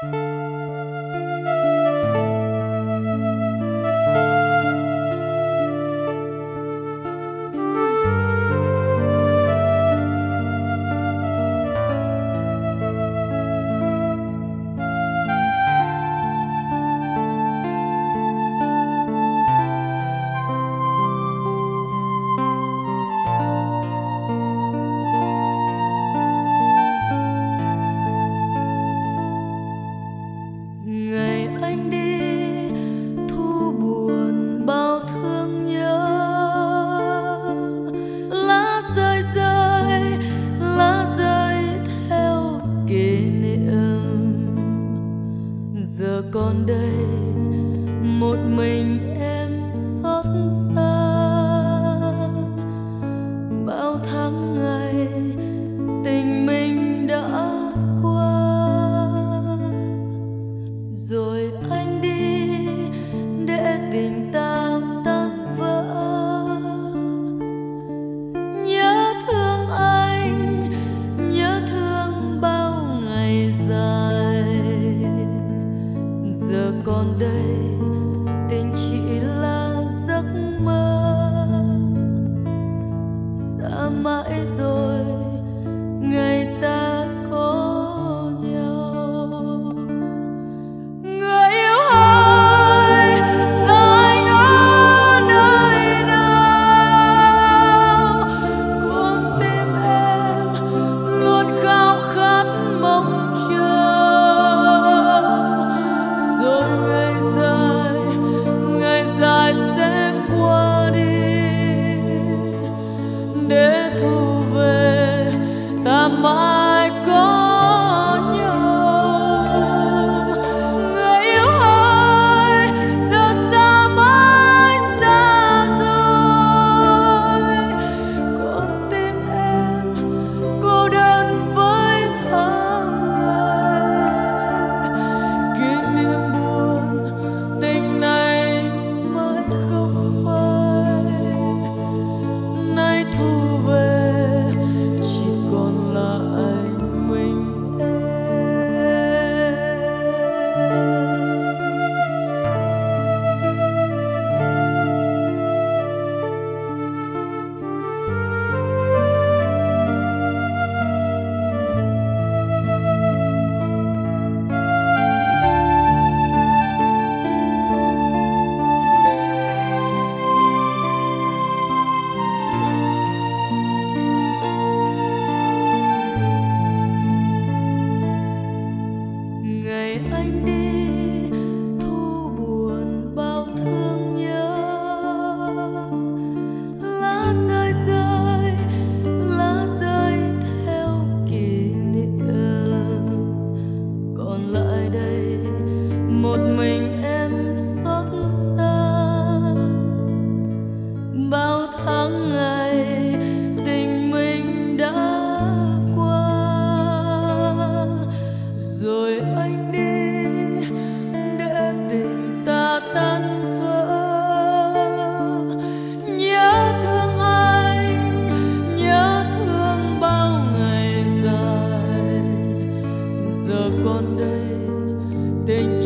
Ngày anh đi thu buồn bao thương nhớ, lá rơi rơi, lá rơi theo kỷ niệm. Giờ còn đây một mình em xót xa, bao tháng ngày tình mình đã qua. Rồi anh đi để tình ta tan vỡ, nhớ thương anh, nhớ thương bao ngày dài. Giờ còn đây tình chỉ là giấc mơ, xa mãi rồi ngày ta có nhau. Người yêu ơi, giờ anh ở nơi nào? Con tim em luôn khao khát mong chờ. Rồi ngày dài sẽ qua đi, để thu về ta mãi có nhau. Người yêu ơi, giờ xa mãi xa rồi, con tim em cô đơn với tháng ngày. Kỷ niệm buồn tình này mãi không phai, nay thu về chỉ còn lại mình em. Ngày anh đi thu buồn bao thương nhớ, lá rơi rơi, lá rơi theo kỷ niệm. Còn lại đây một mình em xót xa, bao tháng ngày tình mình đã qua. Rồi anh đi để tình ta tan vỡ, nhớ thương anh, nhớ thương bao ngày dài. Giờ còn đây tình